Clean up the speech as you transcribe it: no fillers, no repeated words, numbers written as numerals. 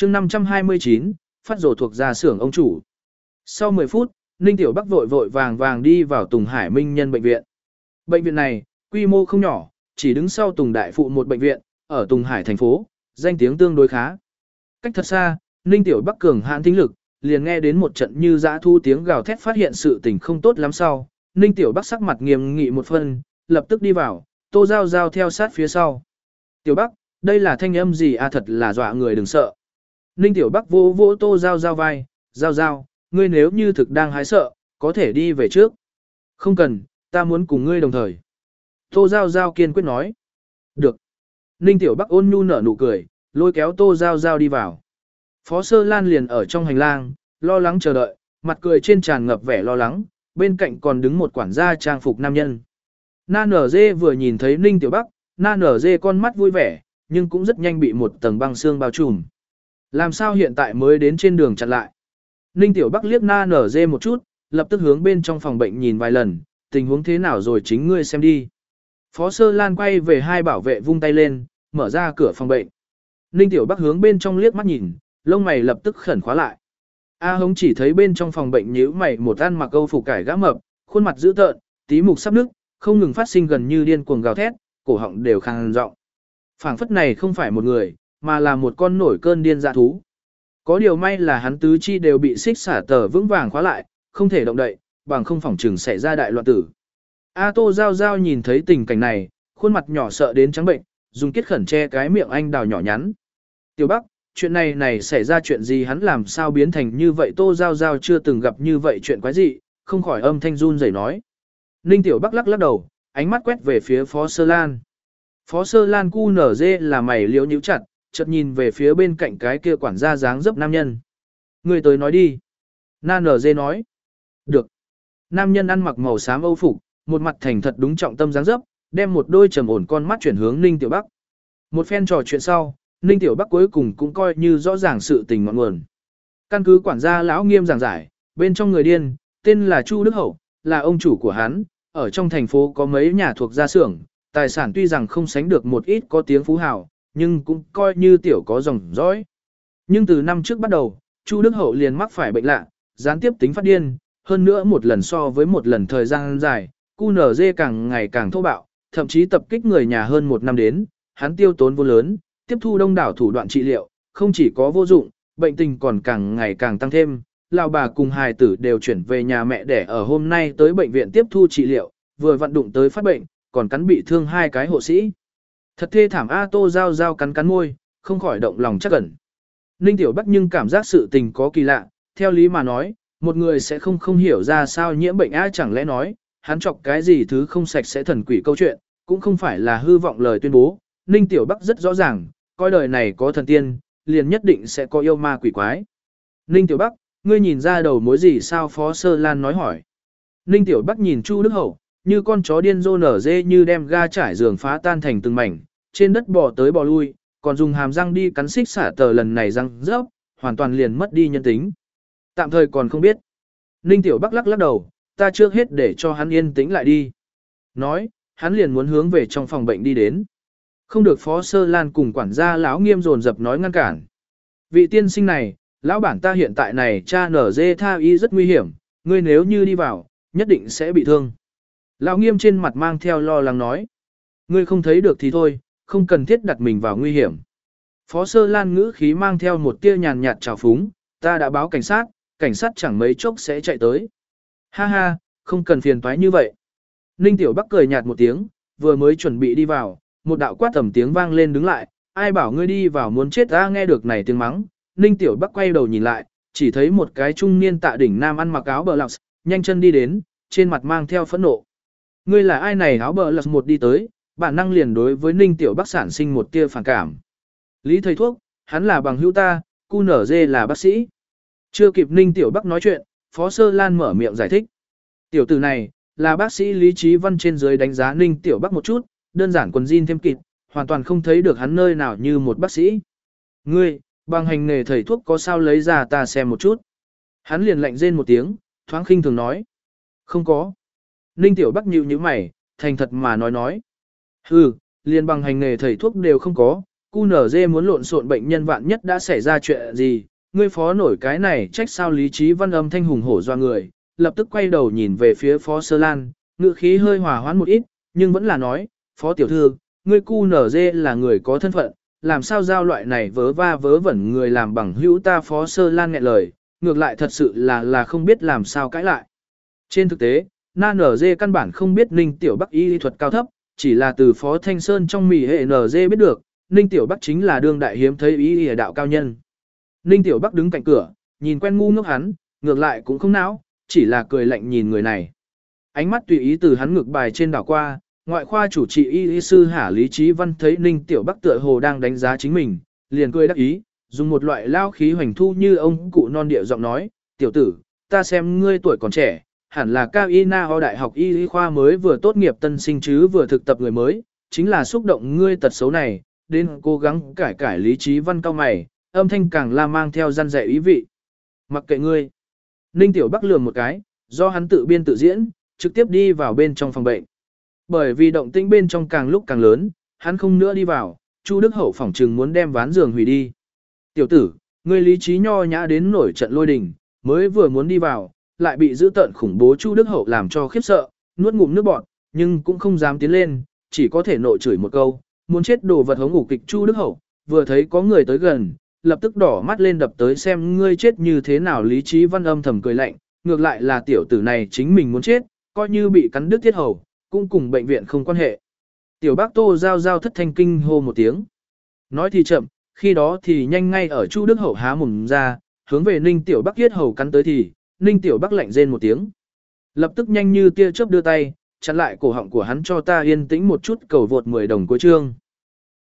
chương 529, phát rồ thuộc gia xưởng ông chủ. Sau 10 phút, Ninh Tiểu Bắc vội vội vàng vàng đi vào Tùng Hải Minh Nhân bệnh viện. Bệnh viện này, quy mô không nhỏ, chỉ đứng sau Tùng Đại Phụ một bệnh viện, ở Tùng Hải thành phố, danh tiếng tương đối khá. Cách thật xa, Ninh Tiểu Bắc cường hãn thính lực, liền nghe đến một trận như dã thu tiếng gào thét phát hiện sự tình không tốt lắm sau. Ninh Tiểu Bắc sắc mặt nghiêm nghị một phân, lập tức đi vào, Tô Giao Giao theo sát phía sau. Tiểu Bắc, đây là thanh âm gì à, thật là dọa người, đừng sợ. Ninh Tiểu Bắc vỗ vỗ Tô Giao Giao vai, Giao Giao, ngươi nếu như thực đang hái sợ, có thể đi về trước. Không cần, ta muốn cùng ngươi đồng thời. Tô Giao Giao kiên quyết nói. Được. Ninh Tiểu Bắc ôn nhu nở nụ cười, lôi kéo Tô Giao Giao đi vào. Phó Sơ Lan liền ở trong hành lang, lo lắng chờ đợi, mặt cười trên tràn ngập vẻ lo lắng, bên cạnh còn đứng một quản gia trang phục nam nhân. Na Nở Dê vừa nhìn thấy Ninh Tiểu Bắc, Na Nở Dê con mắt vui vẻ, nhưng cũng rất nhanh bị một tầng băng xương bao trùm. Làm sao hiện tại mới đến trên đường chặn lại? Ninh Tiểu Bắc liếc Na Nở Dê một chút, lập tức hướng bên trong phòng bệnh nhìn vài lần, tình huống thế nào rồi chính ngươi xem đi. Phó Sơ Lan quay về hai bảo vệ vung tay lên, mở ra cửa phòng bệnh. Ninh Tiểu Bắc hướng bên trong liếc mắt nhìn, lông mày lập tức khẩn khóa lại. A Hống chỉ thấy bên trong phòng bệnh nhíu mày một ăn mặc âu phục cải gã mập, khuôn mặt dữ tợn, tí mục sắp nứt, không ngừng phát sinh gần như điên cuồng gào thét, cổ họng đều khàn giọng. Phảng phất này không phải một người, mà là một con nổi cơn điên dã thú. Có điều may là hắn tứ chi đều bị xích xả tờ vững vàng khóa lại, không thể động đậy, bằng không phỏng chừng xảy ra đại loạn tử. A Tô Giao Giao nhìn thấy tình cảnh này, khuôn mặt nhỏ sợ đến trắng bệnh, dùng kiết khẩn che cái miệng anh đào nhỏ nhắn. Tiểu Bắc, chuyện này xảy ra chuyện gì, hắn làm sao biến thành như vậy? Tô Giao Giao chưa từng gặp như vậy chuyện quái dị, không khỏi âm thanh run rẩy nói. Ninh Tiểu Bắc lắc lắc đầu, ánh mắt quét về phía Phó Sơ Lan. Phó Sơ Lan cu nở dê là mày liễu nhíu chặt, chợt nhìn về phía bên cạnh cái kia quản gia dáng dấp nam nhân. Người tới nói đi. Na nở dê nói. Được. Nam nhân ăn mặc màu xám âu phục, một mặt thành thật đúng trọng tâm dáng dấp, đem một đôi trầm ổn con mắt chuyển hướng Ninh Tiểu Bắc. Một phen trò chuyện sau, Ninh Tiểu Bắc cuối cùng cũng coi như rõ ràng sự tình ngọn nguồn. Căn cứ quản gia lão Nghiêm giảng giải, bên trong người điên, tên là Chu Đức Hậu, là ông chủ của hắn, ở trong thành phố có mấy nhà thuộc gia xưởng, tài sản tuy rằng không sánh được một ít có tiếng phú hào, nhưng cũng coi như tiểu có dòng dõi. Nhưng từ năm trước bắt đầu, Chu Đức Hậu liền mắc phải bệnh lạ, gián tiếp tính phát điên, hơn nữa một lần so với một lần thời gian dài, QNZ càng ngày càng thô bạo, thậm chí tập kích người nhà hơn một năm đến, hắn tiêu tốn vô lớn, tiếp thu đông đảo thủ đoạn trị liệu, không chỉ có vô dụng, bệnh tình còn càng ngày càng tăng thêm. Lão bà cùng hài tử đều chuyển về nhà mẹ đẻ ở hôm nay tới bệnh viện tiếp thu trị liệu, vừa vận đụng tới phát bệnh, còn cắn bị thương hai cái hộ sĩ. Thật thê thảm. A Tô Giao Giao cắn môi, không khỏi động lòng chắc ẩn. Ninh Tiểu Bắc nhưng cảm giác sự tình có kỳ lạ, theo lý mà nói, một người sẽ không hiểu ra sao nhiễm bệnh A, chẳng lẽ nói, hắn chọc cái gì thứ không sạch sẽ thần quỷ câu chuyện, cũng không phải là hư vọng lời tuyên bố. Ninh Tiểu Bắc rất rõ ràng, coi đời này có thần tiên, liền nhất định sẽ có yêu ma quỷ quái. Ninh Tiểu Bắc, ngươi nhìn ra đầu mối gì sao? Phó Sơ Lan nói hỏi. Ninh Tiểu Bắc nhìn Chu Đức Hậu, như con chó điên rô nở dê, như đem ga trải giường phá tan thành từng mảnh, trên đất bò tới bò lui, còn dùng hàm răng đi cắn xích xả tờ, lần này răng rớp, hoàn toàn liền mất đi nhân tính. Tạm thời còn không biết. Ninh Tiểu Bắc lắc lắc đầu, ta trước hết để cho hắn yên tĩnh lại đi. Nói, hắn liền muốn hướng về trong phòng bệnh đi đến. Không được. Phó Sơ Lan cùng quản gia lão Nghiêm dồn dập nói ngăn cản. Vị tiên sinh này, lão bản ta hiện tại này cha nở dê tha y rất nguy hiểm, ngươi nếu như đi vào, nhất định sẽ bị thương. Lão Nghiêm trên mặt mang theo lo lắng nói. Ngươi không thấy được thì thôi, không cần thiết đặt mình vào nguy hiểm. Phó Sơ Lan ngữ khí mang theo một tia nhàn nhạt trào phúng, ta đã báo cảnh sát chẳng mấy chốc sẽ chạy tới. Ha ha, không cần phiền toái như vậy. Ninh Tiểu Bắc cười nhạt một tiếng, vừa mới chuẩn bị đi vào, một đạo quát tầm tiếng vang lên, đứng lại, ai bảo ngươi đi vào muốn chết ta? Nghe được này tiếng mắng, Ninh Tiểu Bắc quay đầu nhìn lại, chỉ thấy một cái trung niên tạ đỉnh nam ăn mặc áo bờ lọc, nhanh chân đi đến, trên mặt mang theo phẫn nộ. Ngươi là ai này? Áo bờ lọc một đi tới, bản năng liền đối với Ninh Tiểu Bắc sản sinh một tia phản cảm. Lý thầy thuốc, hắn là bằng hữu ta, QNZ là bác sĩ. Chưa kịp Ninh Tiểu Bắc nói chuyện, Phó Sơ Lan mở miệng giải thích. Tiểu tử này, là bác sĩ Lý Chí Văn. Trên dưới đánh giá Ninh Tiểu Bắc một chút, đơn giản quần jean thêm kịt, hoàn toàn không thấy được hắn nơi nào như một bác sĩ. Ngươi, bằng hành nghề thầy thuốc có sao lấy ra ta xem một chút. Hắn liền lạnh rên một tiếng, thoáng khinh thường nói. Không có. Ninh Tiểu Bắc nhíu nhíu mày, thành thật mà nói. Hừ, liền bằng hành nghề thầy thuốc đều không có, QNZ muốn lộn xộn bệnh nhân vạn nhất đã xảy ra chuyện gì, ngươi phó nổi cái này trách sao Lý Trí Văn âm thanh hùng hổ doa người, lập tức quay đầu nhìn về phía phó Sơ Lan, ngữ khí hơi hòa hoãn một ít, nhưng vẫn là nói, phó tiểu thư, ngươi QNZ là người có thân phận, làm sao giao loại này vớ va vớ vẩn người làm bằng hữu ta phó Sơ Lan nghẹn lời, ngược lại thật sự là không biết làm sao cãi lại. Trên thực tế, NG căn bản không biết Ninh Tiểu Bắc y lý thuật cao thấp, chỉ là từ phó Thanh Sơn trong mỉ hệ NG biết được, Ninh Tiểu Bắc chính là đương đại hiếm thấy y lý đạo cao nhân. Ninh Tiểu Bắc đứng cạnh cửa, nhìn quen ngu ngốc hắn, ngược lại cũng không não, chỉ là cười lạnh nhìn người này. Ánh mắt tùy ý từ hắn ngược bài trên đảo qua, ngoại khoa chủ trị y lý sư Hà Lý Trí Văn thấy Ninh Tiểu Bắc tựa hồ đang đánh giá chính mình, liền cười đắc ý, dùng một loại lao khí hoành thu như ông cụ non địa giọng nói, tiểu tử, ta xem ngươi tuổi còn trẻ, hẳn là cao y na ho đại học y lý khoa mới vừa tốt nghiệp tân sinh chứ vừa thực tập người mới, chính là xúc động ngươi tật xấu này, đến cố gắng cải cải Lý Trí Văn cao mày, âm thanh càng la mang theo răn dạy ý vị. Mặc kệ ngươi. Ninh Tiểu Bắc lườm một cái, do hắn tự biên tự diễn, trực tiếp đi vào bên trong phòng bệnh. Bởi vì động tĩnh bên trong càng lúc càng lớn, hắn không nữa đi vào, Chu Đức Hậu phỏng trừng muốn đem ván giường hủy đi. Tiểu tử, ngươi lý trí nho nhã đến nổi trận lôi đình, mới vừa muốn đi vào, lại bị giữ tợn khủng bố Chu Đức Hậu làm cho khiếp sợ, nuốt ngụm nước bọt, nhưng cũng không dám tiến lên, chỉ có thể nội chửi một câu, muốn chết đồ vật hống ngủ kịch Chu Đức Hậu, vừa thấy có người tới gần, lập tức đỏ mắt lên đập tới xem ngươi chết như thế nào. Lý Trí Văn âm thầm cười lạnh, ngược lại là tiểu tử này chính mình muốn chết, coi như bị cắn đứt thiết hầu, cũng cùng bệnh viện không quan hệ. Tiểu bác Tô giao giao thất thanh kinh hô một tiếng. Nói thì chậm, khi đó thì nhanh, ngay ở Chu Đức Hậu há mồm ra, hướng về Ninh Tiểu Bắc thiết hầu cắn tới thì, Ninh Tiểu Bắc lạnh rên một tiếng. Lập tức nhanh như tia chớp đưa tay, chặn lại cổ họng của hắn cho ta yên tĩnh một chút. Cầu vượt 10 đồng cuối chương.